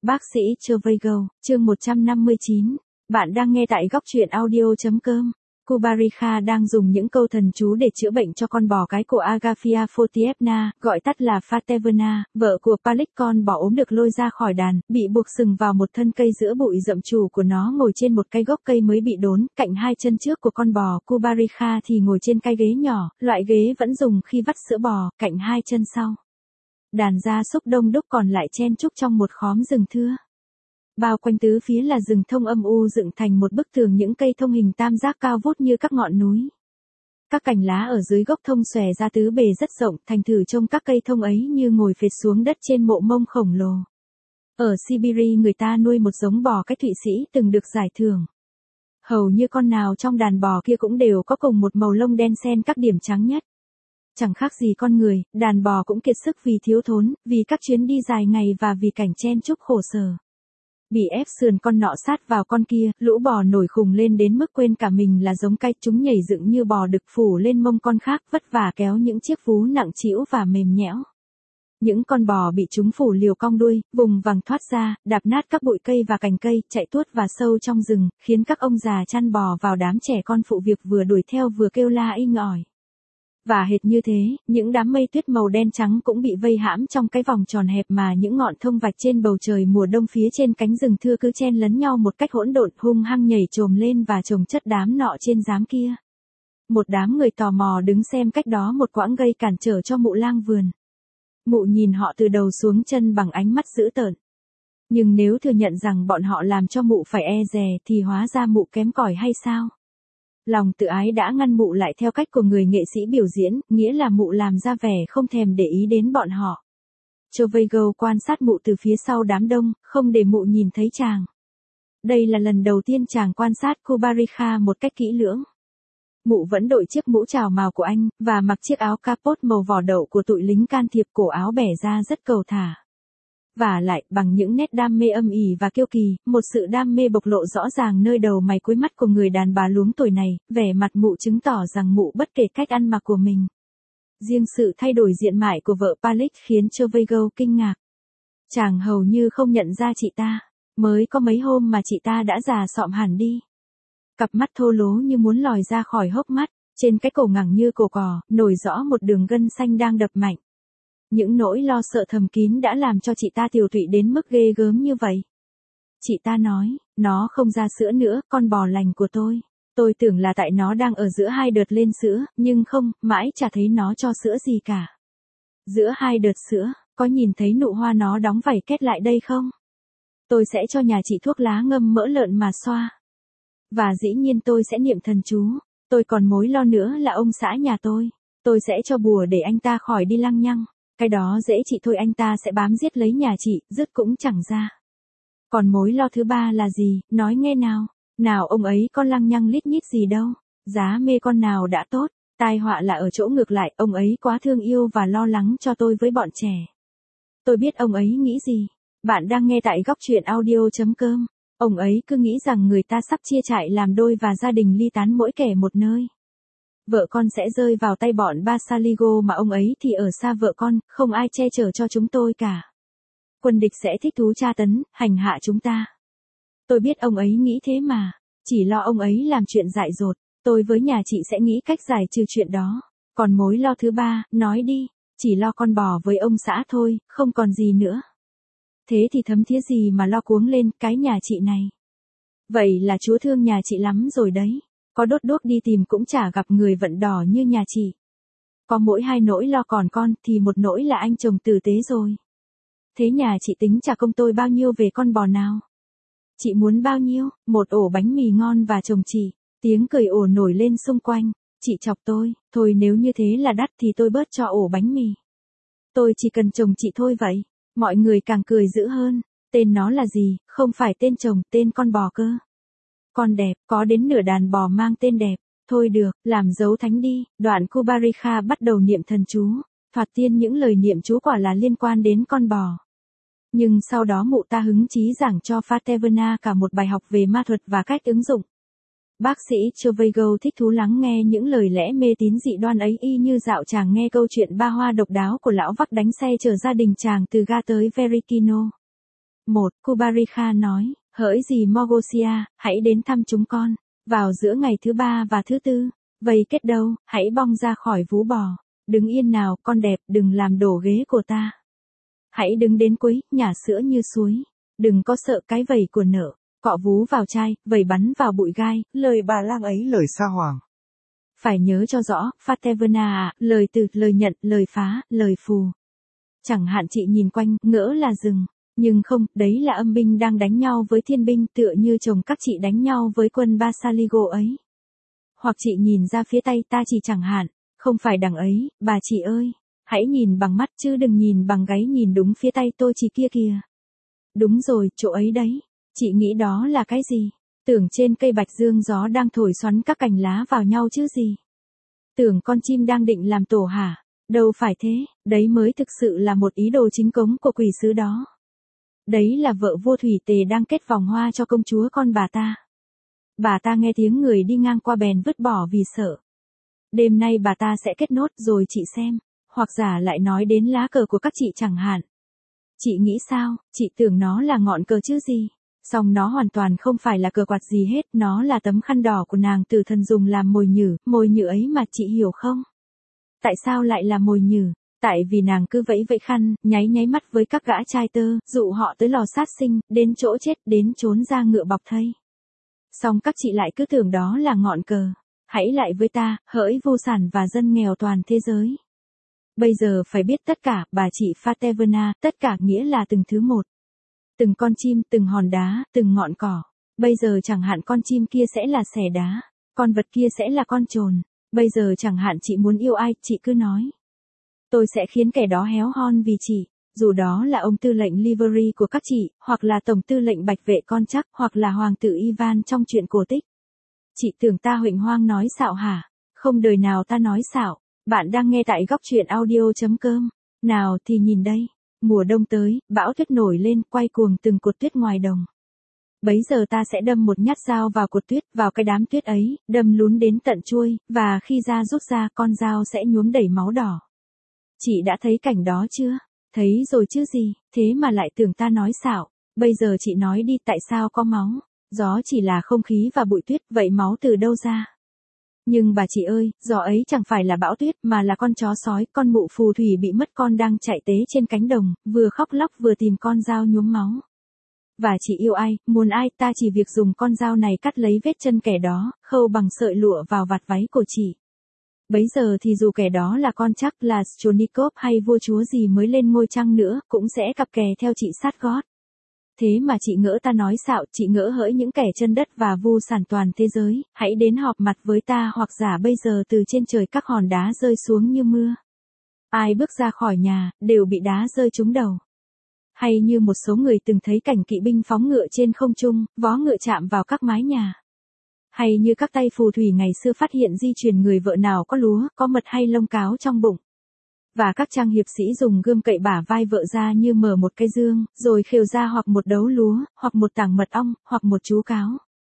Bác sĩ Chevregal, chương 159. Bạn đang nghe tại góc truyện audio.com. Kubarikha đang dùng những câu thần chú để chữa bệnh cho con bò cái của Agafia Fotievna, gọi tắt là Fatevna, vợ của Palik. Con bò ốm được lôi ra khỏi đàn, bị buộc sừng vào một thân cây giữa bụi rậm. Chủ của nó ngồi trên một cái gốc cây mới bị đốn, cạnh hai chân trước của con bò. Kubarikha thì ngồi trên cái ghế nhỏ, loại ghế vẫn dùng khi vắt sữa bò, cạnh hai chân sau. Đàn gia súc đông đúc còn lại chen chúc trong một khóm rừng thưa. Bao quanh tứ phía là rừng thông âm u dựng thành một bức tường những cây thông hình tam giác cao vút như các ngọn núi. Các cành lá ở dưới gốc thông xòe ra tứ bề rất rộng, thành thử trông các cây thông ấy như ngồi phệt xuống đất trên mộ mông khổng lồ. Ở Siberia người ta nuôi một giống bò cái Thụy Sĩ từng được giải thưởng. Hầu như con nào trong đàn bò kia cũng đều có cùng một màu lông đen xen các điểm trắng nhất. Chẳng khác gì con người, đàn bò cũng kiệt sức vì thiếu thốn, vì các chuyến đi dài ngày và vì cảnh chen chúc khổ sở. Bị ép sườn con nọ sát vào con kia, lũ bò nổi khùng lên đến mức quên cả mình là giống cái. Chúng nhảy dựng như bò đực phủ lên mông con khác, vất vả kéo những chiếc vú nặng trĩu và mềm nhẽo. Những con bò bị chúng phủ liều cong đuôi, vùng vằng thoát ra, đạp nát các bụi cây và cành cây, chạy tuốt và sâu trong rừng, khiến các ông già chăn bò vào đám trẻ con phụ việc vừa đuổi theo vừa kêu la inh ỏi. Và hệt như thế, những đám mây tuyết màu đen trắng cũng bị vây hãm trong cái vòng tròn hẹp mà những ngọn thông vạch trên bầu trời mùa đông phía trên cánh rừng thưa cứ chen lấn nhau một cách hỗn độn, hung hăng nhảy chồm lên và chồng chất đám nọ trên giám kia. Một đám người tò mò đứng xem cách đó một quãng gây cản trở cho mụ lang vườn. Mụ nhìn họ từ đầu xuống chân bằng ánh mắt dữ tợn. Nhưng nếu thừa nhận rằng bọn họ làm cho mụ phải e dè thì hóa ra mụ kém cỏi hay sao? Lòng tự ái đã ngăn mụ lại theo cách của người nghệ sĩ biểu diễn, nghĩa là mụ làm ra vẻ không thèm để ý đến bọn họ. Chevregal quan sát mụ từ phía sau đám đông, không để mụ nhìn thấy chàng. Đây là lần đầu tiên chàng quan sát Kubarikha một cách kỹ lưỡng. Mụ vẫn đội chiếc mũ trào màu của anh, và mặc chiếc áo capot màu vỏ đậu của tụi lính can thiệp, cổ áo bẻ ra rất cầu thả. Và lại, bằng những nét đam mê âm ỉ và kiêu kỳ, một sự đam mê bộc lộ rõ ràng nơi đầu mày cuối mắt của người đàn bà luống tuổi này, vẻ mặt mụ chứng tỏ rằng mụ bất kể cách ăn mặc của mình. Riêng sự thay đổi diện mạo của vợ Palik khiến Chevregal kinh ngạc. Chàng hầu như không nhận ra chị ta, mới có mấy hôm mà chị ta đã già sọm hẳn đi. Cặp mắt thô lố như muốn lòi ra khỏi hốc mắt, trên cái cổ ngẳng như cổ cò, nổi rõ một đường gân xanh đang đập mạnh. Những nỗi lo sợ thầm kín đã làm cho chị ta tiều tụy đến mức ghê gớm như vậy. Chị ta nói, nó không ra sữa nữa, con bò lành của tôi. Tôi tưởng là tại nó đang ở giữa hai đợt lên sữa, nhưng không, mãi chả thấy nó cho sữa gì cả. Giữa hai đợt sữa, có nhìn thấy nụ hoa nó đóng vảy kết lại đây không? Tôi sẽ cho nhà chị thuốc lá ngâm mỡ lợn mà xoa. Và dĩ nhiên tôi sẽ niệm thần chú. Tôi còn mối lo nữa là ông xã nhà tôi sẽ cho bùa để anh ta khỏi đi lăng nhăng. Cái đó dễ chị thôi, anh ta sẽ bám giết lấy nhà chị, dứt cũng chẳng ra. Còn mối lo thứ ba là gì, nói nghe nào. Nào ông ấy có lăng nhăng lít nhít gì đâu. Giá mê con nào đã tốt, tai họa là ở chỗ ngược lại, ông ấy quá thương yêu và lo lắng cho tôi với bọn trẻ. Tôi biết ông ấy nghĩ gì. Bạn đang nghe tại góc truyện audio.com. Ông ấy cứ nghĩ rằng người ta sắp chia trại làm đôi và gia đình ly tán mỗi kẻ một nơi. Vợ con sẽ rơi vào tay bọn Basaligo mà ông ấy thì ở xa vợ con, không ai che chở cho chúng tôi cả. Quân địch sẽ thích thú tra tấn, hành hạ chúng ta. Tôi biết ông ấy nghĩ thế mà, chỉ lo ông ấy làm chuyện dại dột, tôi với nhà chị sẽ nghĩ cách giải trừ chuyện đó. Còn mối lo thứ ba, nói đi, chỉ lo con bò với ông xã thôi, không còn gì nữa. Thế thì thấm thía gì mà lo cuống lên cái nhà chị này. Vậy là Chúa thương nhà chị lắm rồi đấy. Có đốt đuốc đi tìm cũng chả gặp người vận đỏ như nhà chị. Có mỗi hai nỗi lo còn con thì một nỗi là anh chồng tử tế rồi. Thế nhà chị tính trả công tôi bao nhiêu về con bò nào? Chị muốn bao nhiêu? Một ổ bánh mì ngon và chồng chị. Tiếng cười ồ nổi lên xung quanh. Chị chọc tôi, thôi nếu như thế là đắt thì tôi bớt cho ổ bánh mì. Tôi chỉ cần chồng chị thôi vậy. Mọi người càng cười dữ hơn. Tên nó là gì, không phải tên chồng, tên con bò cơ. Con đẹp, có đến nửa đàn bò mang tên đẹp. Thôi được, làm dấu thánh đi. Đoạn Kubarikha bắt đầu niệm thần chú. Thoạt tiên những lời niệm chú quả là liên quan đến con bò. Nhưng sau đó mụ ta hứng chí giảng cho Fatevna cả một bài học về ma thuật và cách ứng dụng. Bác sĩ Chevregal thích thú lắng nghe những lời lẽ mê tín dị đoan ấy, y như dạo chàng nghe câu chuyện ba hoa độc đáo của lão vắc đánh xe chở gia đình chàng từ ga tới Verikino. Kubarika nói, hỡi gì Mogosia, hãy đến thăm chúng con. Vào giữa ngày thứ 3 và thứ 4, vây kết đâu, hãy bong ra khỏi vú bò. Đứng yên nào, con đẹp, đừng làm đổ ghế của ta. Hãy đứng đến cuối, nhả sữa như suối. Đừng có sợ cái vẩy của nợ. Cọ vú vào chai, vẩy bắn vào bụi gai, lời bà lang ấy lời sa hoàng. Phải nhớ cho rõ, Fatevana à, lời từ, lời nhận, lời phá, lời phù. Chẳng hạn chị nhìn quanh, ngỡ là rừng. Nhưng không, đấy là âm binh đang đánh nhau với thiên binh tựa như chồng các chị đánh nhau với quân Basaligo ấy. Hoặc chị nhìn ra phía tay ta chỉ chẳng hạn, không phải đằng ấy, bà chị ơi. Hãy nhìn bằng mắt chứ đừng nhìn bằng gáy, nhìn đúng phía tay tôi chỉ kia kìa. Đúng rồi, chỗ ấy đấy. Chị nghĩ đó là cái gì? Tưởng trên cây bạch dương gió đang thổi xoắn các cành lá vào nhau chứ gì? Tưởng con chim đang định làm tổ hả? Đâu phải thế, đấy mới thực sự là một ý đồ chính cống của quỷ sứ đó. Đấy là vợ vua Thủy Tề đang kết vòng hoa cho công chúa con bà ta. Bà ta nghe tiếng người đi ngang qua bèn vứt bỏ vì sợ. Đêm nay bà ta sẽ kết nốt rồi chị xem. Hoặc giả lại nói đến lá cờ của các chị chẳng hạn. Chị nghĩ sao, chị tưởng nó là ngọn cờ chứ gì? Song nó hoàn toàn không phải là cờ quạt gì hết, nó là tấm khăn đỏ của nàng tử thần dùng làm mồi nhử ấy mà chị hiểu không? Tại sao lại là mồi nhử? Tại vì nàng cứ vẫy vẫy khăn, nháy mắt với các gã trai tơ, dụ họ tới lò sát sinh, đến chỗ chết, đến trốn ra ngựa bọc thây. Song các chị lại cứ tưởng đó là ngọn cờ. Hãy lại với ta, hỡi vô sản và dân nghèo toàn thế giới. Bây giờ phải biết tất cả, bà chị Fatevana, tất cả nghĩa là từng thứ một. Từng con chim, từng hòn đá, từng ngọn cỏ. Bây giờ chẳng hạn con chim kia sẽ là xẻ đá, con vật kia sẽ là con trồn. Bây giờ chẳng hạn chị muốn yêu ai, chị cứ nói. Tôi sẽ khiến kẻ đó héo hon vì chị, dù đó là ông tư lệnh Livery của các chị, hoặc là tổng tư lệnh bạch vệ con chắc, hoặc là hoàng tử Ivan trong truyện cổ tích. Chị tưởng ta huỳnh hoang nói xạo hả? Không đời nào ta nói xạo. Bạn đang nghe tại góc truyện audio.com. Nào thì nhìn đây. Mùa đông tới, bão tuyết nổi lên, quay cuồng từng cột tuyết ngoài đồng. Bấy giờ ta sẽ đâm một nhát dao vào cột tuyết, vào cái đám tuyết ấy, đâm lún đến tận chuôi, và khi da rút ra, con dao sẽ nhuốm đầy máu đỏ. Chị đã thấy cảnh đó chưa? Thấy rồi chứ gì, thế mà lại tưởng ta nói xạo. Bây giờ chị nói đi, tại sao có máu? Gió chỉ là không khí và bụi tuyết, vậy máu từ đâu ra? Nhưng bà chị ơi, gió ấy chẳng phải là bão tuyết mà là con chó sói, con mụ phù thủy bị mất con đang chạy tế trên cánh đồng, vừa khóc lóc vừa tìm con dao nhuốm máu. Và chị yêu ai, muốn ai, ta chỉ việc dùng con dao này cắt lấy vết chân kẻ đó, khâu bằng sợi lụa vào vạt váy của chị. Bấy giờ thì dù kẻ đó là con chắc là Stronikov hay vua chúa gì mới lên ngôi chăng nữa, cũng sẽ cặp kè theo chị sát gót. Thế mà chị ngỡ ta nói xạo, chị ngỡ hỡi những kẻ chân đất và vu sản toàn thế giới, hãy đến họp mặt với ta, hoặc giả bây giờ từ trên trời các hòn đá rơi xuống như mưa. Ai bước ra khỏi nhà, đều bị đá rơi trúng đầu. Hay như một số người từng thấy cảnh kỵ binh phóng ngựa trên không trung, vó ngựa chạm vào các mái nhà. Hay như các tay phù thủy ngày xưa phát hiện di truyền người vợ nào có lúa, có mật hay lông cáo trong bụng. Và các trang hiệp sĩ dùng gươm cậy bả vai vợ ra như mở một cái dương, rồi khều ra hoặc một đấu lúa, hoặc một tảng mật ong, hoặc một chú cáo.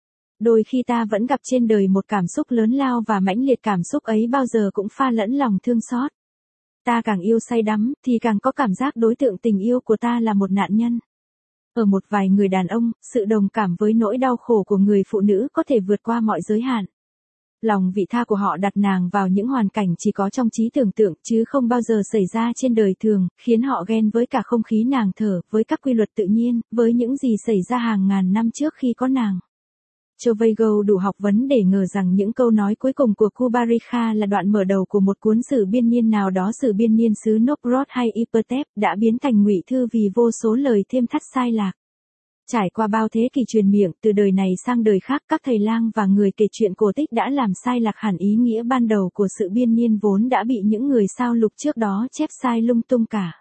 Đôi khi ta vẫn gặp trên đời một cảm xúc lớn lao và mãnh liệt, cảm xúc ấy bao giờ cũng pha lẫn lòng thương xót. Ta càng yêu say đắm, thì càng có cảm giác đối tượng tình yêu của ta là một nạn nhân. Ở một vài người đàn ông, sự đồng cảm với nỗi đau khổ của người phụ nữ có thể vượt qua mọi giới hạn. Lòng vị tha của họ đặt nàng vào những hoàn cảnh chỉ có trong trí tưởng tượng, chứ không bao giờ xảy ra trên đời thường, khiến họ ghen với cả không khí nàng thở, với các quy luật tự nhiên, với những gì xảy ra hàng ngàn năm trước khi có nàng. Choveygo đủ học vấn để ngờ rằng những câu nói cuối cùng của Kubarika là đoạn mở đầu của một cuốn sử biên niên nào đó, sử biên niên xứ Novgorod hay Ipatep, đã biến thành ngụy thư vì vô số lời thêm thắt sai lạc. Trải qua bao thế kỷ truyền miệng, từ đời này sang đời khác, các thầy lang và người kể chuyện cổ tích đã làm sai lạc hẳn ý nghĩa ban đầu của sự biên niên vốn đã bị những người sao lục trước đó chép sai lung tung cả.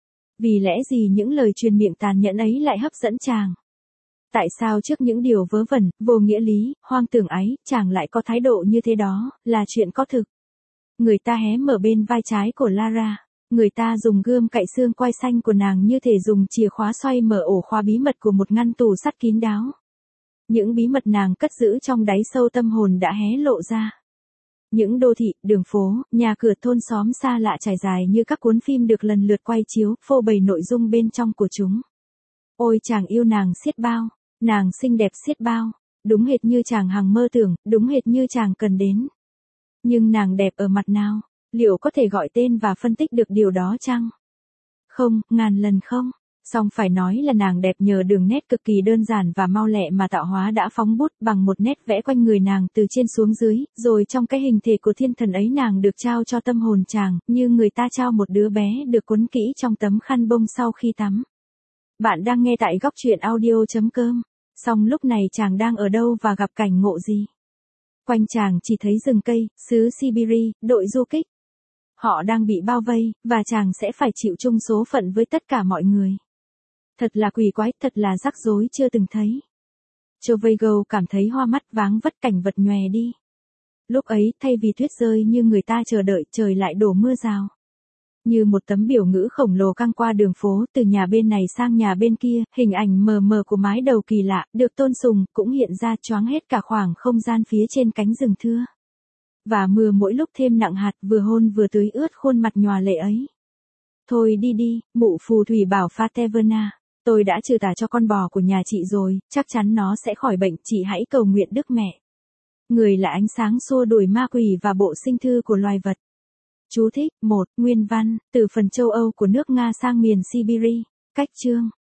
Vì lẽ gì những lời truyền miệng tàn nhẫn ấy lại hấp dẫn chàng? Tại sao trước những điều vớ vẩn, vô nghĩa lý, hoang tưởng ấy, chàng lại có thái độ như thế đó, là chuyện có thực? Người ta hé mở bên vai trái của Lara. Người ta dùng gươm cạy xương quai xanh của nàng như thể dùng chìa khóa xoay mở ổ khóa bí mật của một ngăn tủ sắt kín đáo. Những bí mật nàng cất giữ trong đáy sâu tâm hồn đã hé lộ ra. Những đô thị, đường phố, nhà cửa, thôn xóm xa lạ trải dài như các cuốn phim được lần lượt quay chiếu, phô bày nội dung bên trong của chúng. Ôi chàng yêu nàng xiết bao, nàng xinh đẹp xiết bao, đúng hệt như chàng hằng mơ tưởng, đúng hệt như chàng cần đến. Nhưng nàng đẹp ở mặt nào? Liệu có thể gọi tên và phân tích được điều đó chăng? Không, ngàn lần không. Song phải nói là nàng đẹp nhờ đường nét cực kỳ đơn giản và mau lẹ mà tạo hóa đã phóng bút bằng một nét vẽ quanh người nàng từ trên xuống dưới, rồi trong cái hình thể của thiên thần ấy nàng được trao cho tâm hồn chàng, như người ta trao một đứa bé được cuốn kỹ trong tấm khăn bông sau khi tắm. Bạn đang nghe tại góc truyện audio.com. Song lúc này chàng đang ở đâu và gặp cảnh ngộ gì? Quanh chàng chỉ thấy rừng cây, xứ Siberia, đội du kích. Họ đang bị bao vây, và chàng sẽ phải chịu chung số phận với tất cả mọi người. Thật là quỷ quái, thật là rắc rối chưa từng thấy. Chovego cảm thấy hoa mắt váng vất cảnh vật nhòe đi. Lúc ấy, thay vì tuyết rơi như người ta chờ đợi, trời lại đổ mưa rào. Như một tấm biểu ngữ khổng lồ căng qua đường phố, từ nhà bên này sang nhà bên kia, hình ảnh mờ mờ của mái đầu kỳ lạ, được tôn sùng, cũng hiện ra choáng hết cả khoảng không gian phía trên cánh rừng thưa. Và mưa mỗi lúc thêm nặng hạt, vừa hôn vừa tưới ướt khuôn mặt nhòa lệ ấy. Thôi đi đi, mụ phù thủy bảo Fatevena, tôi đã trừ tà cho con bò của nhà chị rồi, chắc chắn nó sẽ khỏi bệnh, chị hãy cầu nguyện Đức Mẹ. Người là ánh sáng xua đuổi ma quỷ và bộ sinh thư của loài vật. Chú thích, 1. Nguyên văn, từ phần châu Âu của nước Nga sang miền Siberia. Cách chương.